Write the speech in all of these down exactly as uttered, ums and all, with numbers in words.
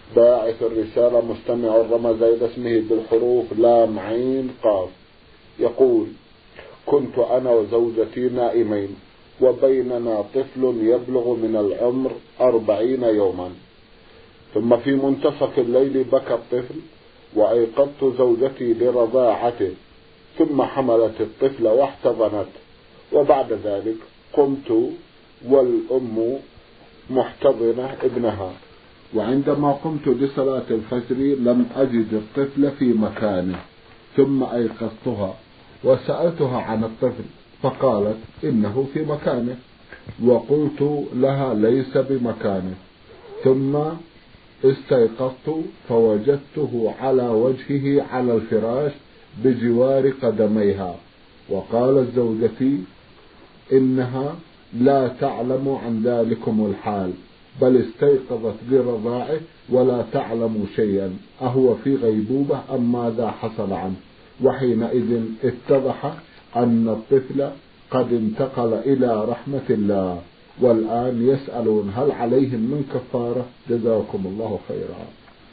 باعث الرسالة مستمع رمز إلى اسمه بالحروف لام عين قاف، يقول: كنت أنا وزوجتي نائمين وبيننا طفل يبلغ من العمر أربعين يوما، ثم في منتصف الليل بكى الطفل وأيقظت زوجتي لرضاعته، ثم حملت الطفل واحتضنته، وبعد ذلك قمت والأم محتضنة ابنها، وعندما قمت لصلاة الفجر لم أجد الطفل في مكانه، ثم أيقظتها وسألتها عن الطفل فقالت إنه في مكانه، وقلت لها ليس بمكانه، ثم استيقظت فوجدته على وجهه على الفراش بجوار قدميها، وقالت زوجتي إنها لا تعلم عن ذلكم الحال، بل استيقظت برضاعه ولا تعلم شيئا، أهو في غيبوبة أم ماذا حصل عنه؟ وحينئذ اتضح أن الطفل قد انتقل إلى رحمة الله، والآن يسألون هل عليهم من كفارة؟ جزاكم الله خيرا.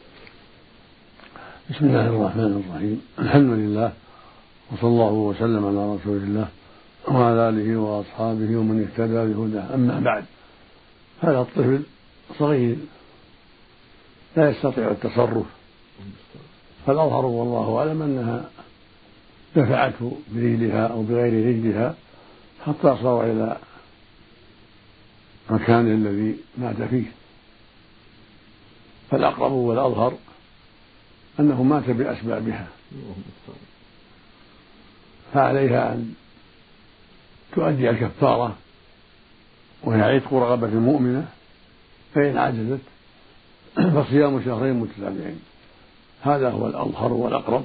بسم الله الرحمن الرحيم، الحمد لله وصلى الله وسلم على رسول الله وعلى آله وأصحابه ومن اهتدى بهداه، أما بعد. هذا الطفل صغير لا يستطيع التصرف، فالأظهر والله أعلم أنها دفعته برجلها أو بغير رجلها حتى صار إلى مكان الذي مات فيه، فالأقرب والأظهر أنه مات بأسبابها، فعليها أن تؤدي الكفارة وهي عتق رغبة المؤمنة، فإن عجزت فصيام شهرين متتابعين، هذا هو الأظهر والأقرب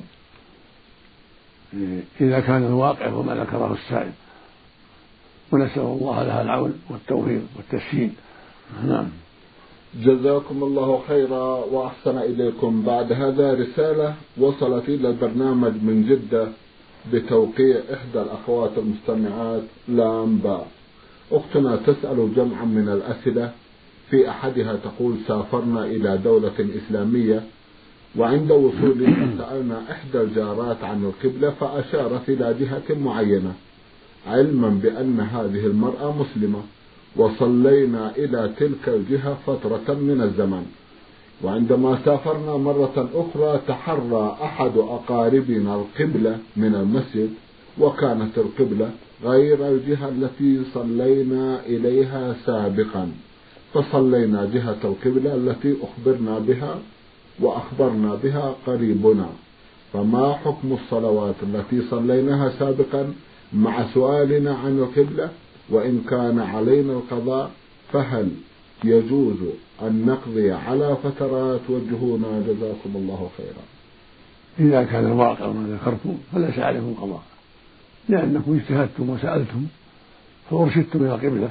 إذا كان الواقع وما ذكره السائل، ونسأل الله لها العون والتوفيق والتسهيل. نعم. جزاكم الله خيرا وأحسن إليكم. بعد هذا رسالة وصلت إلى البرنامج من جدة بتوقيع إحدى الأخوات المستمعات لام باء. أختنا تسأل جمعا من الأسئلة، في أحدها تقول: سافرنا إلى دولة إسلامية، وعند وصولنا سألنا إحدى الجارات عن القبلة فأشارت إلى جهة معينة، علما بأن هذه المرأة مسلمة، وصلينا إلى تلك الجهة فترة من الزمن، وعندما سافرنا مرة أخرى تحرى أحد أقاربنا القبلة من المسجد، وكانت القبلة غير الجهة التي صلينا إليها سابقا، فصلينا جهة القبلة التي أخبرنا بها وأخبرنا بها قريبنا، فما حكم الصلوات التي صليناها سابقا مع سؤالنا عن القبلة؟ وإن كان علينا القضاء فهل يجوز أن نقضي على فترات؟ وجهونا جزاكم الله خيرا. إذا كان الواقع ما ذكرتم فليس عليكم قضاء، لأنكم اجتهدتم وسألتم فأرشدتم إلى القبلة،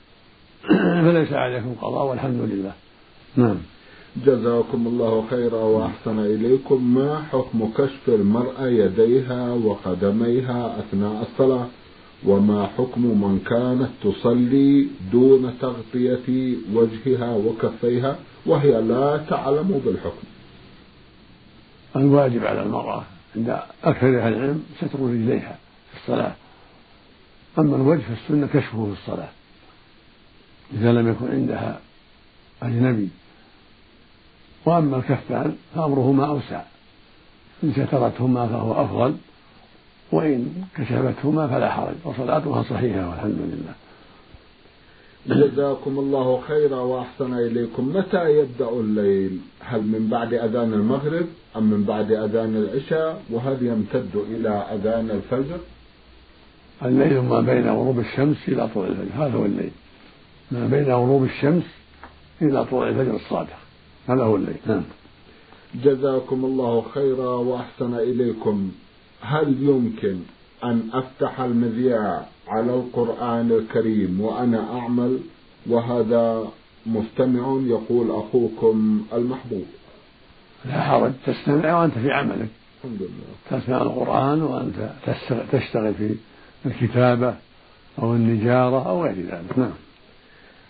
فليس عليكم قضاء والحمد لله. نعم. جزاكم الله خيرا وأحسن إليكم. ما حكم كشف المرأة يديها وقدميها أثناء الصلاة؟ وما حكم من كانت تصلي دون تغطية وجهها وكفيها وهي لا تعلم بالحكم؟ الواجب على المرأة عند أكثر أهل العلم ستر رجليها في الصلاة، أما الوجه فالسنة كشفه في الصلاة إذا لم يكن عندها أجنبي، وأما الكفان فأمرهما أوسع، إن سترتهما فهو أفضل، وإن كشفتهما فلا حرج، وصلاتها صحيحة والحمد لله. جزاكم الله خيرا وأحسن إليكم. متى يبدأ الليل؟ هل من بعد أذان المغرب أم من بعد أذان العشاء؟ وهل يمتد إلى أذان الفجر؟ الليل ما بين غروب الشمس إلى طلوع الفجر، هذا هو الليل، ما بين غروب الشمس إلى طلوع الفجر الصادق، هذا هو الليل. نعم. جزاكم الله خيرا وأحسن إليكم. هل يمكن أن أفتح المذياع على القرآن الكريم وأنا أعمل؟ وهذا مستمع يقول: أخوكم المحبوب. لا حرج، تستمع وأنت في عملك، الحمد لله، تسمع القرآن وأنت تشتغل في الكتابة أو النجارة أو غير ذلك. نعم.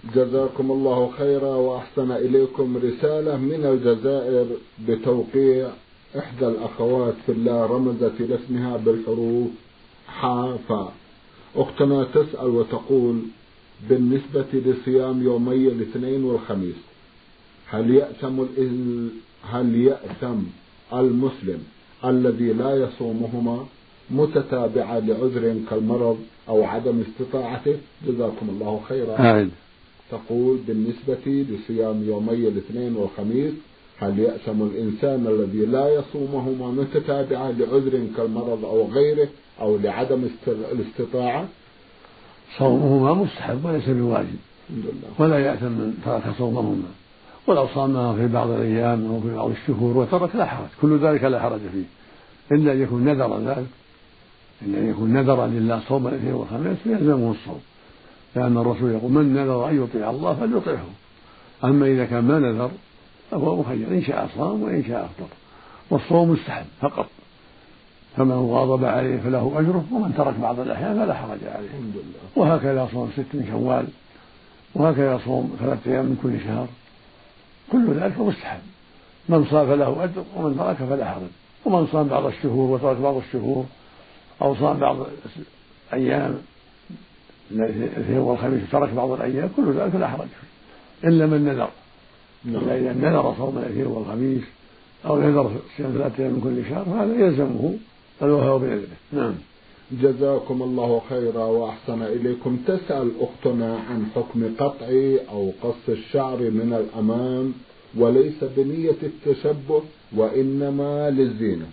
جزاكم الله خيرا وأحسن إليكم. رسالة من الجزائر بتوقيع إحدى الأخوات في الله رمزت إلى اسمها بالحروف حاء فاء. أختنا تسأل وتقول: بالنسبة لصيام يومي الاثنين والخميس، هل يأثم هل يأثم المسلم الذي لا يصومهما متتابعة لعذر كالمرض أو عدم استطاعته؟ جزاكم الله خيرا. آمين. تقول: بالنسبة لصيام يومي الاثنين والخميس، هل يأثم الإنسان الذي لا يصومهما متتابعة لعذر كالمرض أو غيره أو لعدم الاستطاعة؟ صومهما مستحب وليس بواجب، ولا يأثم من ترك صومهما، ولو صامها في بعض الأيام أو في بعض الشهور وترك لا حرج، كل ذلك لا حرج فيه، إلا أن يكون نذر ذلك، إلا أن يكون نذرا لله صوم الاثنين والخميس فيلزمه الصوم، لأن الرسول يقول: من نذر أن يطيع الله فليطيعه. أما إذا كان ما نذر فهو مخير، إن شاء صام وإن شاء أفطر، والصوم مستحب فقط، فمن واظب عليه فله أجره، ومن ترك بعض الأحيان فلا حرج عليه. وهكذا صوم ست من شوال، وهكذا صوم ثلاثة أيام من كل شهر، كل ذلك مستحب، من صام فله أجر ومن ترك فلا حرج. ومن صام بعض الشهور وترك بعض الشهور، أو صام بعض أيام الاثنين والخميس وترك بعض الأيام، كل ذلك لا حرج فيه، إلا من نذر. إلا إذا نذر صوم الاثنين والخميس أو نذر صيام ثلاثة أيام من كل شهر فهذا يلزمه الوفاء بنذره. نعم. جزاكم الله خيرا وأحسن إليكم. تسأل أختنا عن حكم قطع أو قص الشعر من الأمام وليس بنية التشبه وإنما للزينة.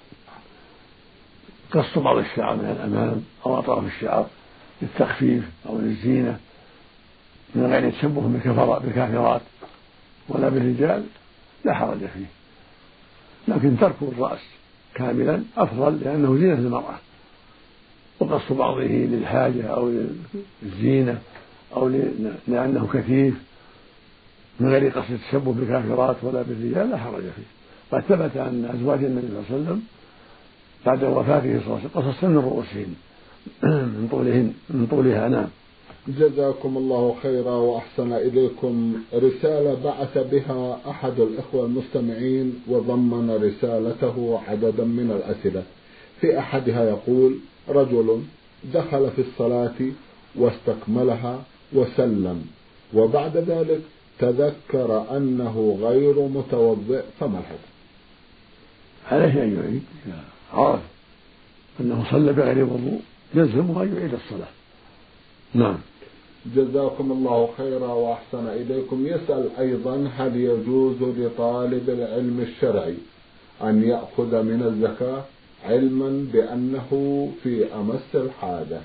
قص بعض الشعر من الأمام أو أطراف الشعر للتخفيف أو للزينة من غير تشبه بالكافرات ولا بالرجال لا حرج فيه، لكن ترك الرأس كاملا أفضل، لأنه زينة المرأة، وقص بعضه للحاجة أو للزينة أو لأنه كثيف من غير قصد التشبه بالكافرات ولا بالرجال لا حرج فيه. قد ثبت أن أزواج النبي صلى الله عليه وسلم بعد وفاته صلى الله عليه وسلم قصصن من رؤوسهن من طولهن من طولها. نعم. جزاكم الله خيرا وأحسن إليكم. رسالة بعث بها أحد الإخوة المستمعين وضمن رسالته عددا من الأسئلة. في أحدها يقول: رجل دخل في الصلاة واستكملها وسلم، وبعد ذلك تذكر أنه غير متوضئ، فما الحكم؟ عليه أن يعيد، عرف أنه صلى بغير وضوء يلزمه أن يعيد الصلاة. نعم. جزاكم الله خيرا وأحسن إليكم. يسأل أيضا: هل يجوز لطالب العلم الشرعي أن يأخذ من الزكاة علما بأنه في أمس الحاجة؟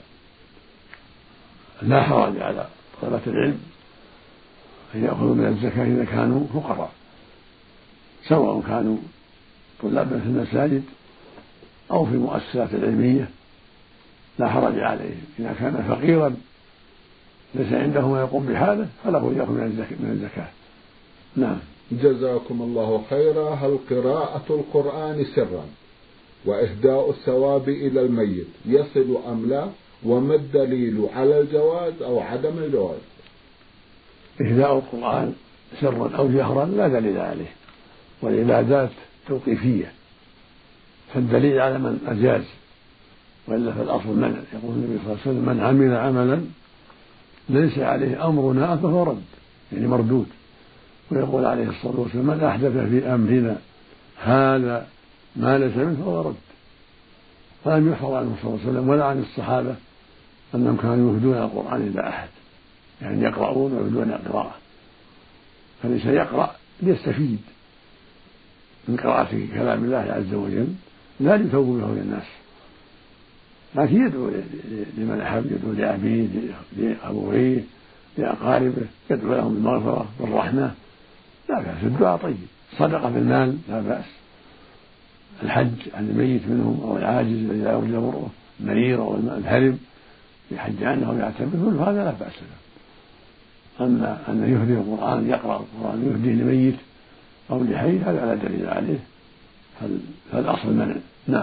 لا حرج على طلبة العلم أن يأخذوا من الزكاة إذا كانوا فقراء، سواء كانوا طلابا في المساجد أو في المؤسسات العلمية، لا حرج عليه. إذا كان فقيرا ليس عنده ما يقوم بحاله فله يأخذ من الزكاة. نعم. جزاكم الله خيرا. هل قراءة القرآن سرا وإهداء الثواب إلى الميت يصل أم لا؟ وما الدليل على الجواز أو عدم الجواز؟ إهداء القرآن سرا أو جهرا لا دليل عليه، والعبادات توقيفية، فالدليل على من أجاز، وإلا فالأصل منع. يقول النبي صلى الله عليه وسلم: من عمل عملا ليس عليه أمرنا فهو رد، يعني مردود. ويقول عليه الصلاة والسلام: من أحدث في أمرنا هذا ما ليس منه فهو رد. فلم يحفظ عنه صلى الله عليه وسلم ولا عن الصحابة أنهم كانوا يهدون القرآن إلى أحد، يعني يقرؤون ويهدون القراءة. فالإنسان يقرأ ليستفيد من قراءة كلام الله عز وجل، لا ليثوب به للناس، لكن يدعو لمن أحب، يدعو لأبيه لأبويه لأقاربه، يدعو لهم بالمغفرة والرحمة، لا بأس. الدعاء طيب. صدقة بالمال لا بأس. الحج عن الميت منهم أو العاجز الذي لا يرجى بره، المريض أو الهرم يحج عنه أو يعتمر، هذا لا بأس له. أما أن يهدي القرآن، يقرأ القرآن يهديه لميت أو لحي، هذا لا دليل عليه، فالأصل منع. نعم.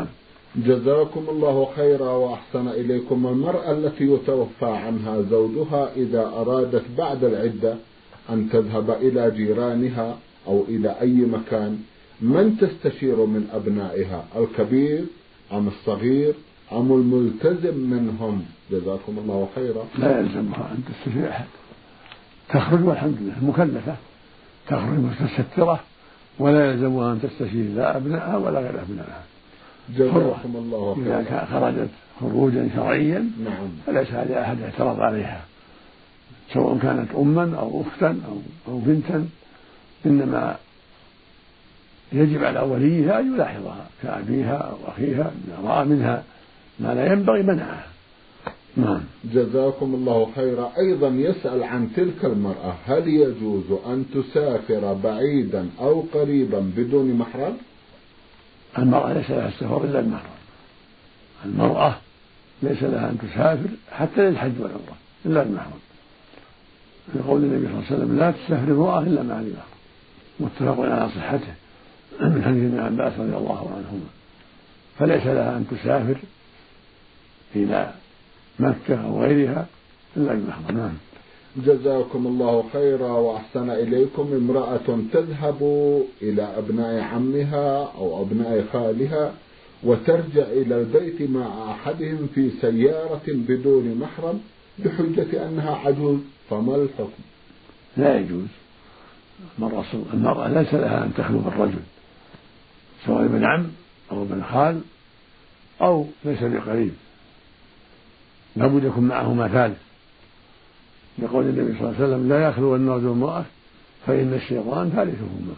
جزاكم الله خيرا وأحسن إليكم. المرأة التي يتوفى عنها زوجها إذا أرادت بعد العدة أن تذهب إلى جيرانها أو إلى أي مكان، من تستشير من أبنائها، الكبير أم الصغير أم الملتزم منهم؟ جزاكم الله خيرا. لا يلزمها أن تستشير أحد، تخرج والحمد لله مكلفة، تخرج متسترة ولا يلزمها أن تستشير لا أبنائها ولا غير أبنائها. جزاكم الله خيرا. إذا خرجت خروجا شرعيا نعم فليس على أحد اعتراض عليها، سواء كانت أما أو أختا أو, أو بنتا، إنما يجب على وليها أن يلاحظها كأبيها أو أخيها، إذا رأى منها ما لا ينبغي منعها. نعم. جزاكم الله خيرا. أيضا يسأل عن تلك المرأة، هل يجوز أن تسافر بعيدا أو قريبا بدون محرم؟ المرأة ليس لها السفر إلا المحرم، المرأة ليس لها أن تسافر حتى للحج والعمرة إلا المحرم، يقول النبي صلى الله عليه وسلم لا تسافر امرأة إلا مع المحرم، متفق على صحته من حديث ابن عباس رضي الله عنهما. فليس لها أن تسافر إلى مكة أو غيرها إلا المحرم. نعم. جزاكم الله خيرا وأحسن إليكم. امرأة تذهب إلى أبناء عمها أو أبناء خالها وترجع إلى البيت مع أحدهم في سيارة بدون محرم بحجة أنها عجوز، فما الحكم؟ لا يجوز. المرأة ليس لها أن تخلو بالرجل، سواء ابن عم أو ابن خال أو ليس بقريب، لابد يكون معهما ثالث، يقول النبي صلى الله عليه وسلم لا يخلو الرجل امرأة فإن الشيطان ثالثهما.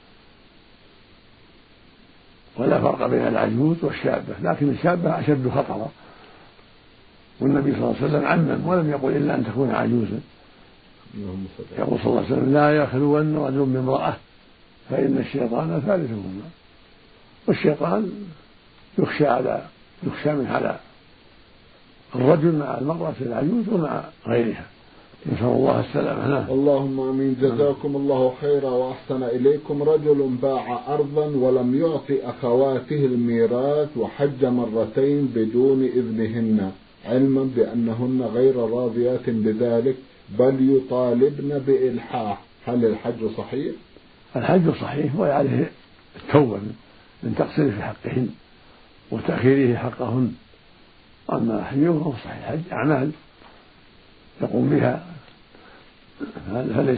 ولا فرق بين العجوز والشابة، لكن الشابة أشد خطرا، والنبي صلى الله عليه وسلم عمم ولم يقل إلا أن تكون عجوزا. يقول صلى الله عليه وسلم لا يخلون رجل بامرأة فإن الشيطان ثالثهما. والشيطان يخشى على يخشى من على الرجل مع المرأة العجوز ومع غيرها، نسأل الله السلامة. اللهم آمين. جزاكم الله خيرا وأحسن إليكم. رجل باع أرضا ولم يعطي أخواته الميراث وحج مرتين بدون إذنهن، علما بأنهن غير راضيات بذلك بل يطالبن بإلحاح، هل الحج صحيح؟ الحج صحيح وعليه التوبة من تقصيره في حقهن وتأخيره حقهن. أما حجه فهو صحيح، حج أعمال يقوم بها، فليس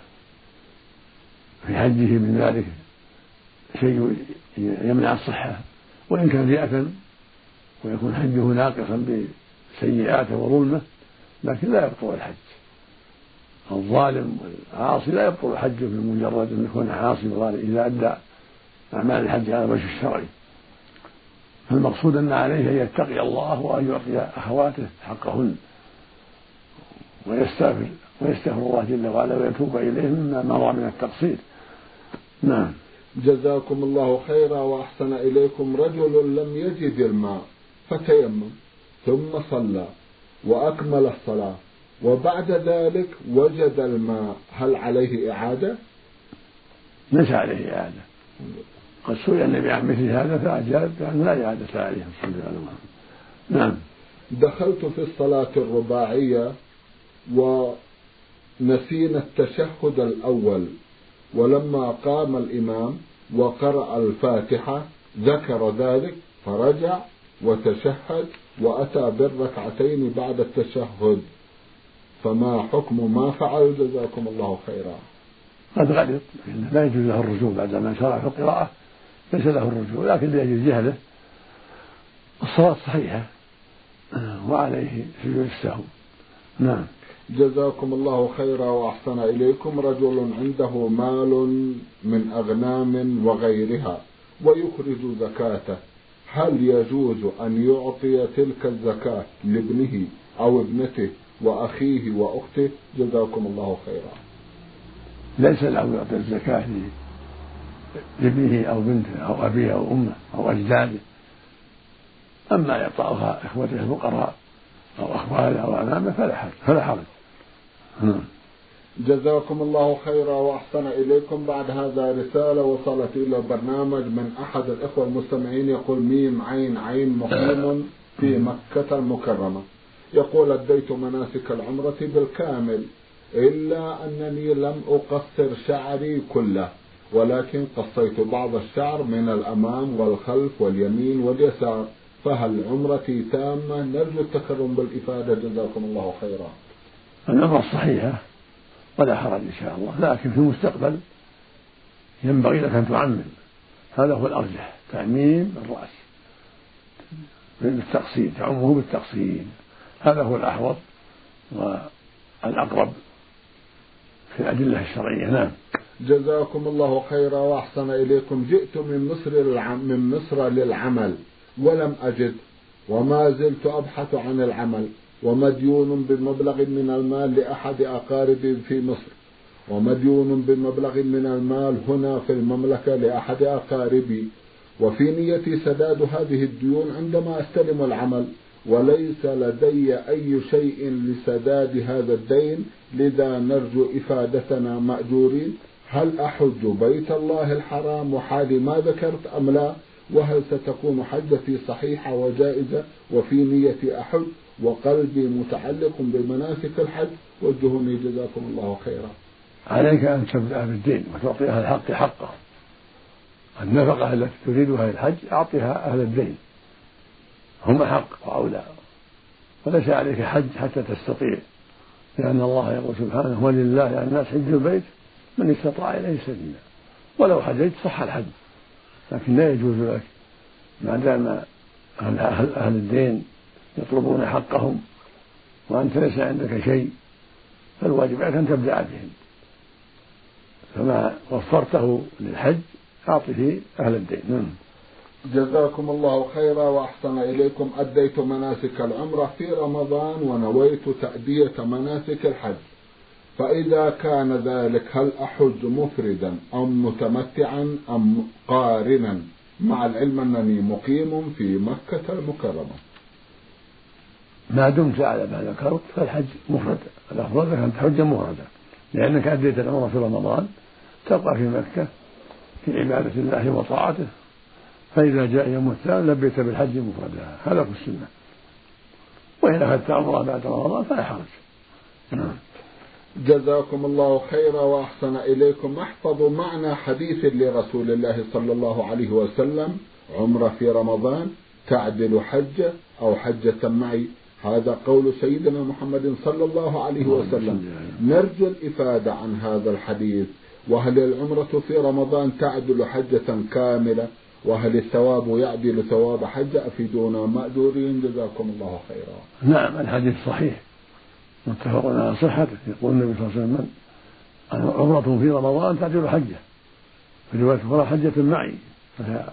في حجه من ذلك شيء يمنع الصحة، وإن كان في أثم ويكون حجه ناقصا بسيئاته وظلمه، لكن لا يبطل الحج. الظالم والعاصي لا يبطل حجه بمجرد أن يكون عاصي وظالم إذا أدى أعمال الحج على الوجه الشرعي. فالمقصود أن عليه أن يتقي الله وأن يعطي أخواته حقهن ويستغفر ويستغفر الله جل وعلا ويتوب إليه مما مضى من التقصير. نعم. جزاكم الله خيرا وأحسن إليكم. رجل لم يجد الماء فتيمم ثم صلى وأكمل الصلاة وبعد ذلك وجد الماء، هل عليه إعادة؟ ليس عليه إعادة. قد سئل النبي عن مثل هذا فأجاب بأن لا إعادة عليه. نعم. دخلت في الصلاة الرباعية ونسينا التشهد الأول، ولما قام الإمام وقرأ الفاتحة ذكر ذلك فرجع وتشهد وأتى بالركعتين بعد التشهد، فما حكم ما فعل؟ جزاكم الله خيرا. قد غلط، لا يجوز له الرجوع بعد ما شرع في القراءة، ليس له الرجوع، لكن لأجل جهله الصلاة صحيحة وعليه سجود السهو. نعم. جزاكم الله خيرا وأحسن إليكم. رجل عنده مال من أغنام وغيرها ويخرج زكاته، هل يجوز أن يعطي تلك الزكاة لابنه أو ابنته وأخيه وأخته؟ جزاكم الله خيرا. ليس له يعطي الزكاة لابنه أو بنته أو أبيه أو أمه أو أجداده، أما إعطاؤها إخوته الفقراء أو أخواله أو أمامه فلا حرج فلا حرج. جزاكم الله خيرا وأحسن إليكم. بعد هذا رسالة وصلت إلى البرنامج من أحد الإخوة المستمعين، يقول ميم عين عين مقيم في مكة المكرمة، يقول أديت مناسك العمرة بالكامل إلا أنني لم أقصر شعري كله، ولكن قصيت بعض الشعر من الأمام والخلف واليمين واليسار، فهل عمرتي تامة؟ نرجو التكرم بالإفادة جزاكم الله خيرا. العمرة صحيحة ولا حرج إن شاء الله، لكن في المستقبل ينبغي لك أن تعمم، هذا هو الأرجح، تعميم الرأس بالتقصير، تعمه بالتقصير، هذا هو الأحوط والأقرب في الأدلة الشرعية. نعم. جزاكم الله خيرا وأحسن إليكم. جئت من مصر من مصر للعمل ولم أجد، وما زلت أبحث عن العمل، ومديون بمبلغ من المال لأحد أقاربي في مصر، ومديون بمبلغ من المال هنا في المملكة لأحد أقاربي، وفي نيتي سداد هذه الديون عندما أستلم العمل، وليس لدي أي شيء لسداد هذا الدين، لذا نرجو إفادتنا مأجورين. هل أحج بيت الله الحرام وحالي ما ذكرت أم لا؟ وهل ستكون حجتي صحيحة وجائزة وفي نيتي أحج وقلبي متعلق بمناسك الحج؟ وجهوني جزاكم الله خيرا. عليك أن تبدأ بالدين وتعطي أهل الحق حقه، النفقة التي تريدها الحج أعطيها أهل الدين، هم حق وأولى، وليس عليك حج حتى تستطيع، لأن الله يقول سبحانه ولله على الناس حج البيت من استطاع إليه سبيلا، ولو حججت صح الحج، لكن لا يجوز لك ما دام أهل الدين يطلبون حقهم وأنت ليس عندك شيء، فالواجب عليك أن تبدأ بهم، فما وفرته للحج أعطه أهل الدين. جزاكم الله خيرا وأحسن إليكم. أديت مناسك العمرة في رمضان ونويت تأدية مناسك الحج، فإذا كان ذلك هل أحج مفردا أم متمتعا أم قارنا، مع العلم أنني مقيم في مكة المكرمة؟ ما دمت على ما ذكرت فالحج مفرد، الأفضل لك أن تحج مفردا، لأنك أديت العمرة في رمضان تبقى في مكة في عبادة الله وطاعته، فإذا جاء يوم الثاني لبيت بالحج مفردا، هذا في السنة. وإن أخذت عمرة بعد رمضان فلا حرج. نعم. جزاكم الله خيرا وأحسن إليكم. احفظوا معنى حديث لرسول الله صلى الله عليه وسلم: عمرة في رمضان تعدل حجة أو حجة معي. هذا قول سيدنا محمد صلى الله عليه وسلم. نرجو الإفادة عن هذا الحديث، وهل العمرة في رمضان تعدل حجة كاملة؟ وهل الثواب يعدل ثواب حجة؟ أفيدونا مأجورين جزاكم الله خيرا. نعم، الحديث صحيح متفق على صحته، يقول النبي صلى الله عليه وسلم: عمرة في رمضان تعدل حجة، في رواية أخرى حجة معي، فهي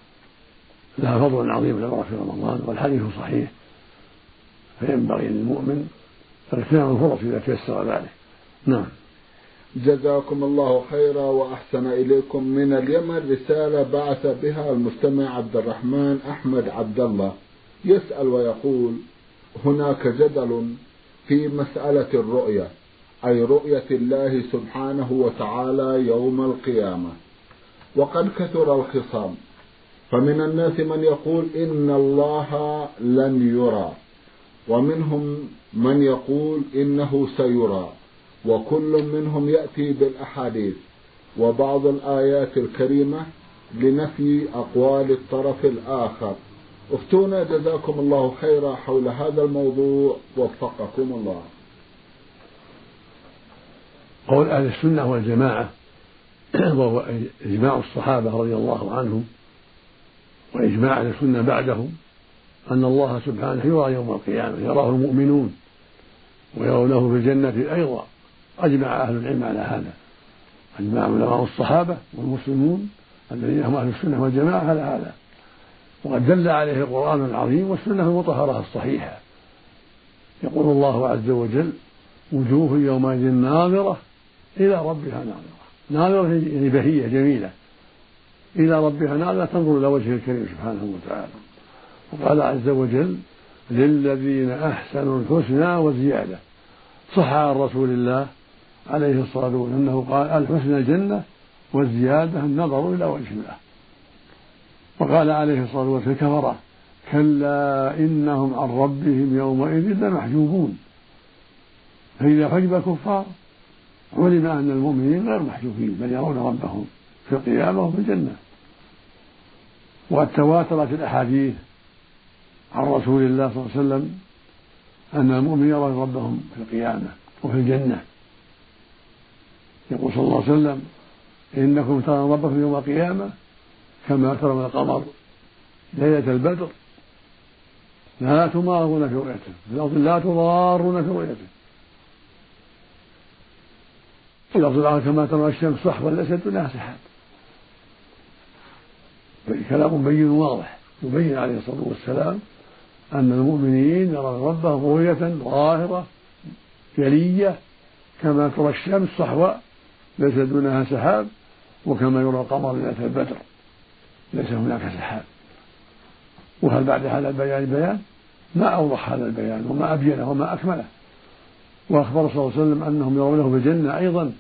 لها فضل عظيم العمرة في رمضان، والحديث صحيح، فينبغي للمؤمن اغتنام الفرص إذا تيسر ذلك. نعم. جزاكم الله خيرا وأحسن إليكم. من اليمن رسالة بعث بها المستمع عبد الرحمن أحمد عبد الله، يسأل ويقول: هناك جدل في مسألة الرؤية، أي رؤية الله سبحانه وتعالى يوم القيامة، وقد كثر الخصام، فمن الناس من يقول إن الله لن يرى، ومنهم من يقول إنه سيرى، وكل منهم يأتي بالأحاديث وبعض الآيات الكريمة لنفي أقوال الطرف الآخر. افتونا جزاكم الله خيرا حول هذا الموضوع وفقكم الله. قول أهل السنة والجماعة وهو إجماع الصحابة رضي الله عنهم وإجماع أهل السنة بعدهم أن الله سبحانه يرى يوم القيامة، يراه المؤمنون ويرونه في الجنة أيضا، أجمع أهل العلم على هذا، أجمع علماء الصحابة والمسلمون الذين هم أهل السنة والجماعة على هذا، وقد دل عليه القرآن العظيم والسنة المطهرة الصحيحة. يقول الله عز وجل: وجوه يومئذ ناظرة إلى ربها ناظرة، ناظرة يعني بهية جميلة، إلى ربها ناظرة تنظر إلى وجهه الكريم سبحانه وتعالى. وقال عز وجل: للذين أحسنوا الحسنى وزيادة. صح عن رسول الله عليه الصلاة والسلام أنه قال الحسنى الجنة والزيادة النظر إلى وجه الله. وقال عليه الصلاة والسلام كفرة كلا إنهم عن ربهم يومئذ لمحجوبون. فإذا حجب الكفار علم أن المؤمنين غير محجوبين بل يرون ربهم في القيامة وفي الجنة. وتواترت الأحاديث عن رسول الله صلى الله عليه وسلم أن المؤمنين يرون ربهم في القيامة وفي الجنة. يقول صلى الله عليه وسلم إنكم ترون ربكم يوم القيامة كما ترون القمر ليلة البدر لا تمارون في رؤيته في الأرض لا تضارون في رؤيته. في الأرض الآخر كما ترون الشمس صحوا ليس دونها سحاب. كلام بين واضح يبين عليه الصلاة والسلام أن المؤمنين يرون ربهم رؤية ظاهرة جلية كما ترى الشمس صحوا ليس دونها سحاب وكما يرى القمر ليلة البدر ليس هناك سحاب. وهل بعد هذا البيان بيان؟ ما أوضح هذا البيان وما أبينه وما أكمله. وأخبر صلى الله عليه وسلم أنهم يرونه بالجنة أيضا.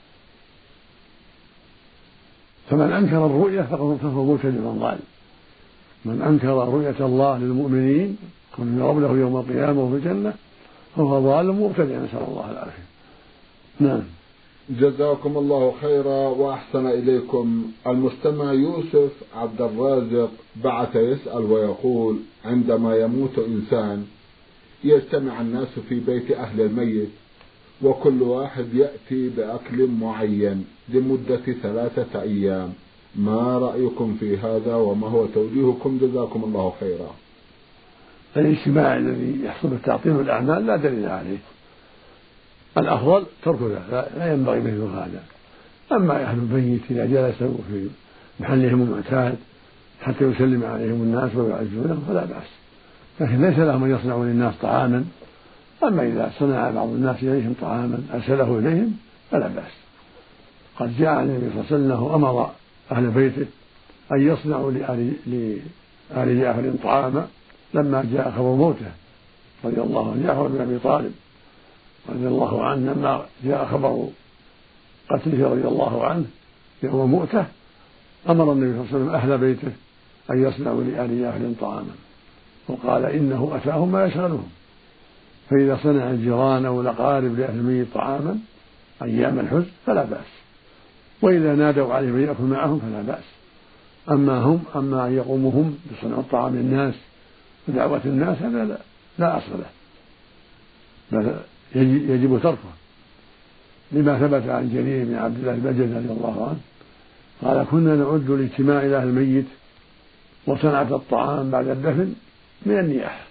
فمن أنكر الرؤية فهو مبتدع ضال. من أنكر رؤية الله للمؤمنين كن يرونه يوم القيامة وفي الجنة فهو ضال مبتدع نسأل الله العافية. نعم. جزاكم الله خيرا وأحسن إليكم. المستمع يوسف عبد الرازق بعث يسأل ويقول عندما يموت إنسان يجتمع الناس في بيت أهل الميت وكل واحد يأتي بأكل معين لمدة ثلاثة أيام، ما رأيكم في هذا وما هو توجيهكم جزاكم الله خيرا؟ الاجتماع الذي يحصل بالتعطيل الأعمال لا دليل عليه. الأفضل ترك ذلك لا ينبغي مثل هذا. أما أهل البيت إذا جلسوا في محلهم المعتاد حتى يسلم عليهم الناس ويعزونهم فلا بأس، لكن ليس لهم أن يصنعوا للناس طعاما. أما إذا صنع بعض الناس إليهم طعاما أرسله إليهم فلا بأس. قد جاء النبي صلى الله عليه وسلم أمر أهل بيته أن يصنعوا لآل جعفر طعاما لما جاء خبر موته رضي الله عنه جعفر بن أبي طالب رضي الله عنه لما جاء خبر قتله رضي الله عنه يوم موته أمر النبي صلى الله عليه وسلم أهل بيته أن يصنعوا لآل جعفر طعاما وقال إنه أتاهم ما يشغلهم. فإذا صنع الجيران أو الأقارب لأهل الميت طعاما أيام الحزن فلا بأس، وإذا نادوا عليه من يأكل معهم فلا بأس. أما هم أما أن يقوموا هم بصنع الطعام للناس ودعوة الناس هذا لا, لا أصل له بل يجب تركه، لما ثبت عن جرير بن عبد الله البجلي رضي الله عنه قال كنا نعد الاجتماع إلى أهل الميت وصنعة الطعام بعد الدفن من النياحة،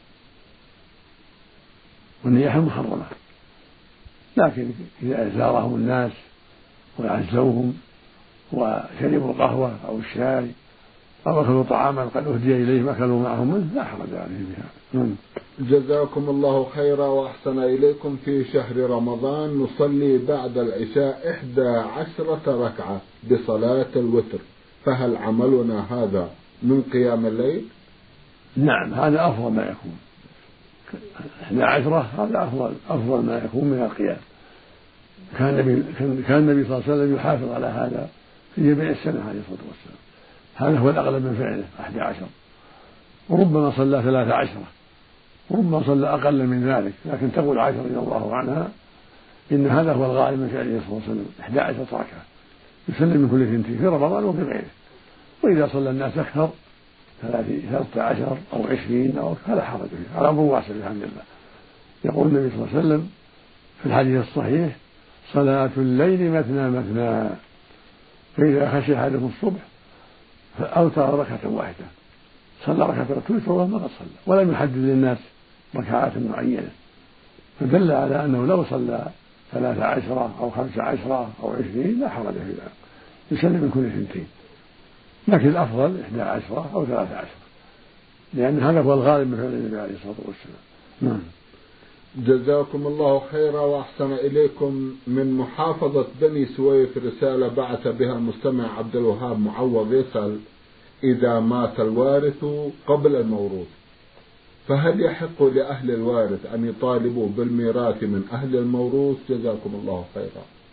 والنياحة محرمة، لكن إذا زارهم الناس وعزوهم وشربوا القهوة أو الشاي أو أكلوا طعاما قد أهدي إليهم أكلوا معهم منه لا حرج عليهم بها. جزاكم الله خيرا وأحسن إليكم. في شهر رمضان نصلي بعد العشاء إحدى عشرة ركعة بصلاة الوتر، فهل عملنا هذا من قيام الليل؟ نعم هذا أفضل ما يكون، إحدى عشرة هذا أفضل أفضل ما يكون من القيام. كان النبي كان النبي صلى الله عليه وسلم يحافظ على هذا في جميع السنة عليه الصلاة والسلام. هذا هو الأغلب من فعله أحد عشر، وربما صلى ثلاث عشرة وربما صلى أقل من ذلك، لكن تقول عائشة رضي الله عنها إن هذا هو الغالب من فعله صلى الله عليه وسلم إحدى عشرة ركعة يسلم من كل ثنتين في رمضان وفي غيره. وإذا صلى الناس أكثر ثلاثة عشر أو عشرين أو فلا حرج فيه، على أمر واسع الحمد لله. يقول النبي صلى الله عليه وسلم في الحديث الصحيح صلاة الليل مثنى مثنى، فإذا خشي أحدكم الصبح فأوتر ركعة واحدة، صلى ركعة الوتر وما قد صلى ولم يحدد للناس ركعات معينة، فدل على أنه لو صلى ثلاث عشرة أو خمس عشرة أو عشرين لا حرج في ذلك، يسلم من كل ثنتين، لكن الأفضل إحدى عشرة أو ثلاث عشرة، لأن هذا هو الغالب من فعل النبي عليه الصلاة والسلام. نعم. جزاكم الله خيرا وأحسن إليكم. من محافظة بني سويف رسالة بعث بها المستمع عبد الوهاب معوض يسأل إذا مات الوارث قبل الموروث فهل يحق لأهل الوارث أن يطالبوا بالميراث من أهل الموروث؟ جزاكم الله خيرا.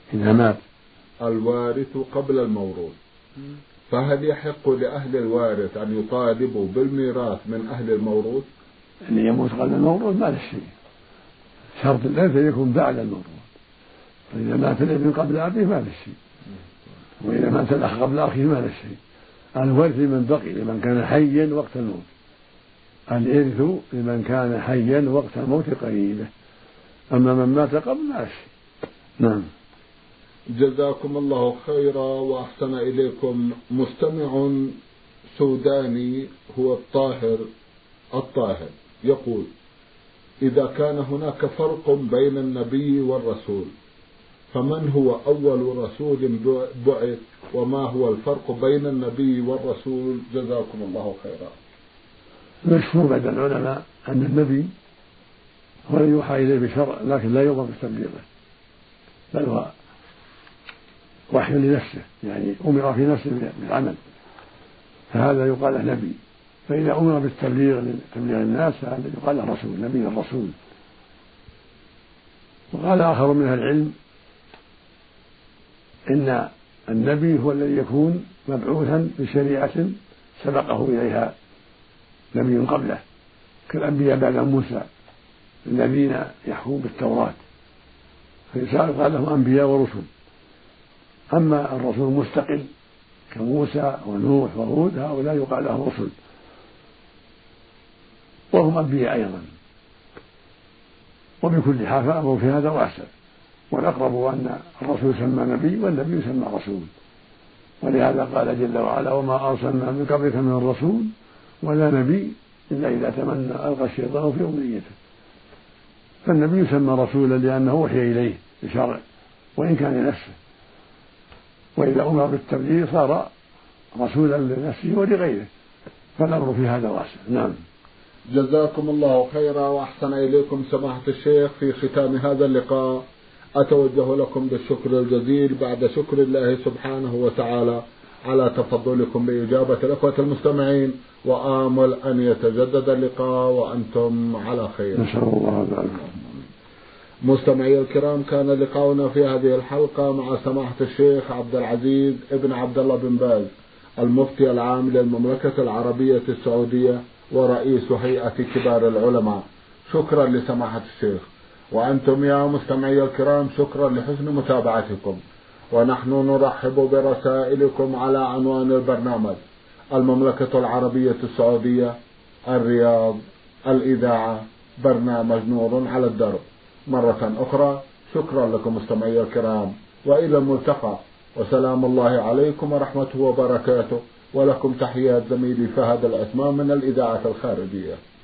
إذا مات الوارث قبل الموروث، فهل يحق لأهل الوارث أن يطالبوا بالميراث من أهل الموروث؟ اللي يموت قبل الموروث ما له شيء، شرط الإرث يكون بعد الموروث، فإذا مات الابن قبل أبيه ما له شيء، وإذا مات الأخ قبل أخيه ما له شيء. الورث لمن بقي لمن كان حيا وقت الموت، الإرث لمن كان حيا وقت موت قريبه، أما من مات قبل ما له شيء. نعم. جزاكم الله خيرا وأحسن إليكم. مستمع سوداني هو الطاهر الطاهر يقول: إذا كان هناك فرق بين النبي والرسول فمن هو أول رسول بعث، وما هو الفرق بين النبي والرسول؟ جزاكم الله خيرا. مشهور بين العلماء أن النبي هو الذي يوحى إليه بشرع لكن لا يؤمر بتبليغه، بل هو وحي لنفسه، يعني أمر في نفسه بالعمل، فهذا يقال له نبي. فإذا أمر بالتبليغ لتبليغ الناس فهذا يقال له رسول، نبي الرسول. وقال آخر من أهل العلم إن النبي هو الذي يكون مبعوثا بشريعة سبقه إليها نبي قبله، كالأنبياء بعد موسى الذين يحكمون بالتوراة، فيقال لهم أنبياء ورسل. أما الرسول المستقل كموسى ونوح وهود هؤلاء يقال لهم رسل وهم أنبياء أيضا. وبكل حال فأمر في هذا واسع، والأقرب أن الرسول يسمى نبي والنبي يسمى رسول، ولهذا قال جل وعلا: وما أرسلنا من قبلك من رسول ولا نبي إلا إذا تمنى ألقى الشيطان في أمنيته. فالنبي يسمى رسولا لأنه وحي إليه بشرع وإن كان لنفسه، وإذا أمر بالتبليغ صار رسولا لنفسه ولغيره، فالأمر في هذا واسع. نعم. جزاكم الله خيرا وأحسن إليكم سماحة الشيخ. في ختام هذا اللقاء أتوجه لكم بالشكر الجزيل بعد شكر الله سبحانه وتعالى على تفضلكم بإجابة الأخوة المستمعين، وآمل أن يتجدد اللقاء وأنتم على خير. نسأل الله ذلك. مستمعي الكرام، كان لقاؤنا في هذه الحلقة مع سماحة الشيخ عبد العزيز ابن عبد الله بن باز، المفتي العام للمملكة العربية السعودية ورئيس هيئة كبار العلماء. شكرا لسماحة الشيخ. وأنتم يا مستمعي الكرام شكرا لحسن متابعتكم، ونحن نرحب برسائلكم على عنوان البرنامج: المملكة العربية السعودية، الرياض، الإذاعة، برنامج نور على الدرب. مرة أخرى شكرا لكم مستمعي الكرام، وإلى الملتقى، وسلام الله عليكم ورحمته وبركاته. ولكم تحيات زميلي فهد العثمان من الإذاعة الخارجية.